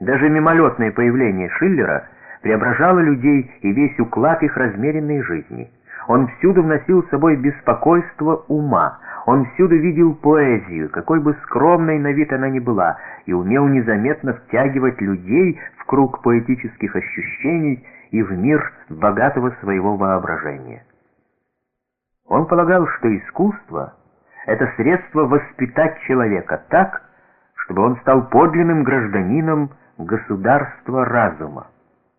Даже мимолетное появление Шиллера преображало людей и весь уклад их размеренной жизни. Он всюду вносил с собой беспокойство ума, он всюду видел поэзию, какой бы скромной на вид она ни была, и умел незаметно втягивать людей в круг поэтических ощущений и в мир богатого своего воображения. Он полагал, что искусство — это средство воспитать человека так, чтобы он стал подлинным гражданином государства разума.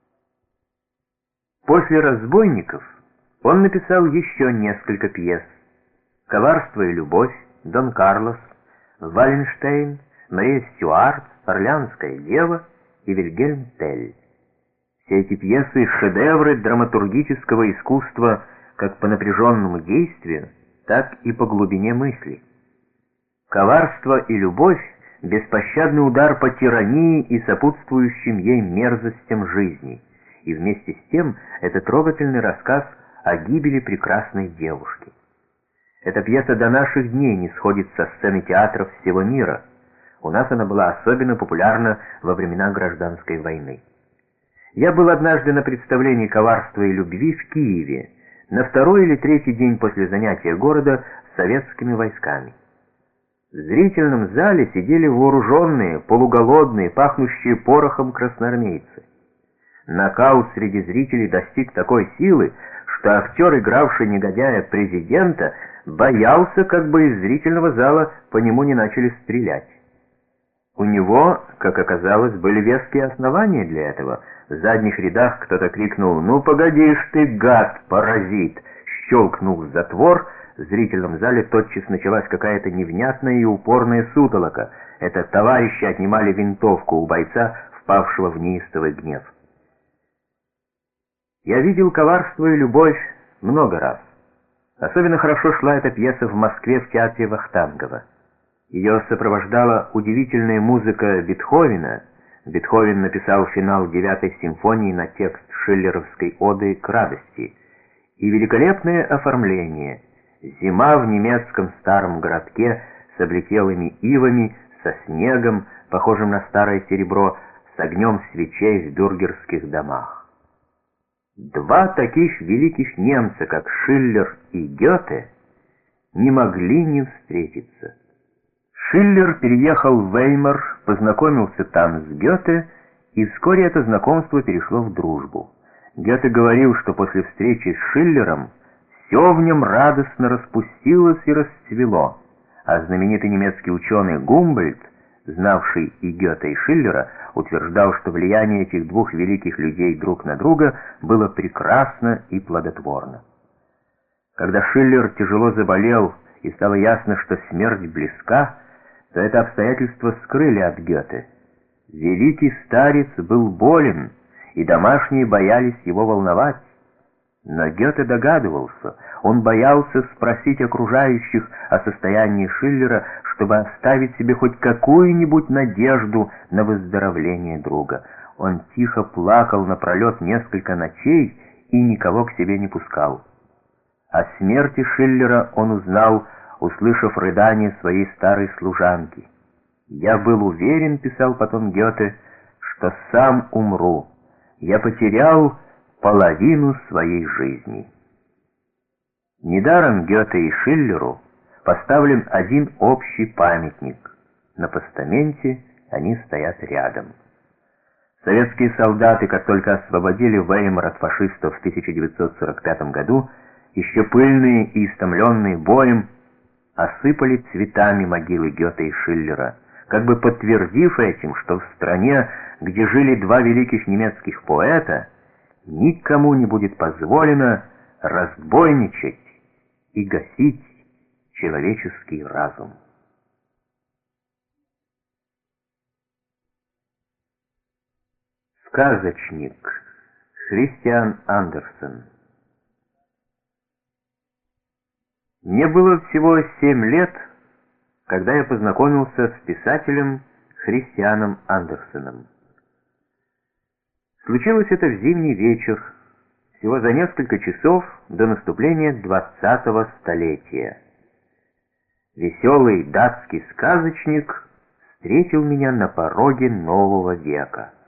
После «Разбойников» он написал еще несколько пьес: «Коварство и любовь», «Дон Карлос», «Валенштейн», «Мария Стюарт», «Орлеанская дева» и «Вильгельм Тель». Все эти пьесы — шедевры драматургического искусства как по напряженному действию, так и по глубине мысли. «Коварство и любовь» — беспощадный удар по тирании и сопутствующим ей мерзостям жизни, и вместе с тем это трогательный рассказ о гибели прекрасной девушки. Эта пьеса до наших дней не сходит со сцены театров всего мира. У нас она была особенно популярна во времена Гражданской войны. Я был однажды на представлении «Коварства и любви» в Киеве, на второй или третий день после занятия города советскими войсками. В зрительном зале сидели вооруженные, полуголодные, пахнущие порохом красноармейцы. Нокаут среди зрителей достиг такой силы, что актер, игравший негодяя президента, боялся, как бы из зрительного зала по нему не начали стрелять. У него, как оказалось, были веские основания для этого. В задних рядах кто-то крикнул: «Ну погоди ж ты, гад, паразит!» Щелкнул затвор, в зрительном зале тотчас началась какая-то невнятная и упорная сутолока. Это товарищи отнимали винтовку у бойца, впавшего в неистовый гнев. Я видел «Коварство и любовь» много раз. Особенно хорошо шла эта пьеса в Москве в театре Вахтангова. Ее сопровождала удивительная музыка Бетховена. Бетховен написал финал 9-й симфонии на текст шиллеровской оды к радости. И великолепное оформление. Зима в немецком старом городке с облетелыми ивами, со снегом, похожим на старое серебро, с огнем свечей в бюргерских домах. Два таких великих немца, как Шиллер и Гёте, не могли не встретиться. Шиллер переехал в Веймар, познакомился там с Гёте, и вскоре это знакомство перешло в дружбу. Гёте говорил, что после встречи с Шиллером все в нем радостно распустилось и расцвело, а знаменитый немецкий ученый Гумбольдт, знавший и Гёте, и Шиллера, утверждал, что влияние этих двух великих людей друг на друга было прекрасно и плодотворно. Когда Шиллер тяжело заболел и стало ясно, что смерть близка, то это обстоятельство скрыли от Гёте. Великий старец был болен, и домашние боялись его волновать. Но Гёте догадывался, он боялся спросить окружающих о состоянии Шиллера, чтобы оставить себе хоть какую-нибудь надежду на выздоровление друга. Он тихо плакал напролет несколько ночей и никого к себе не пускал. О смерти Шиллера он узнал, услышав рыдание своей старой служанки. «Я был уверен, — писал потом Гёте, — что сам умру. Я потерял половину своей жизни». Недаром Гёте и Шиллеру поставлен один общий памятник. На постаменте они стоят рядом. Советские солдаты, как только освободили Веймар от фашистов в 1945 году, еще пыльные и истомленные боем, осыпали цветами могилы Гёте и Шиллера, как бы подтвердив этим, что в стране, где жили два великих немецких поэта, никому не будет позволено разбойничать и гасить человеческий разум. Сказочник. Христиан Андерсен. Мне было всего 7 лет, когда я познакомился с писателем Христианом Андерсеном. Случилось это в зимний вечер, всего за несколько часов до наступления 20-го столетия. Веселый датский сказочник встретил меня на пороге нового века.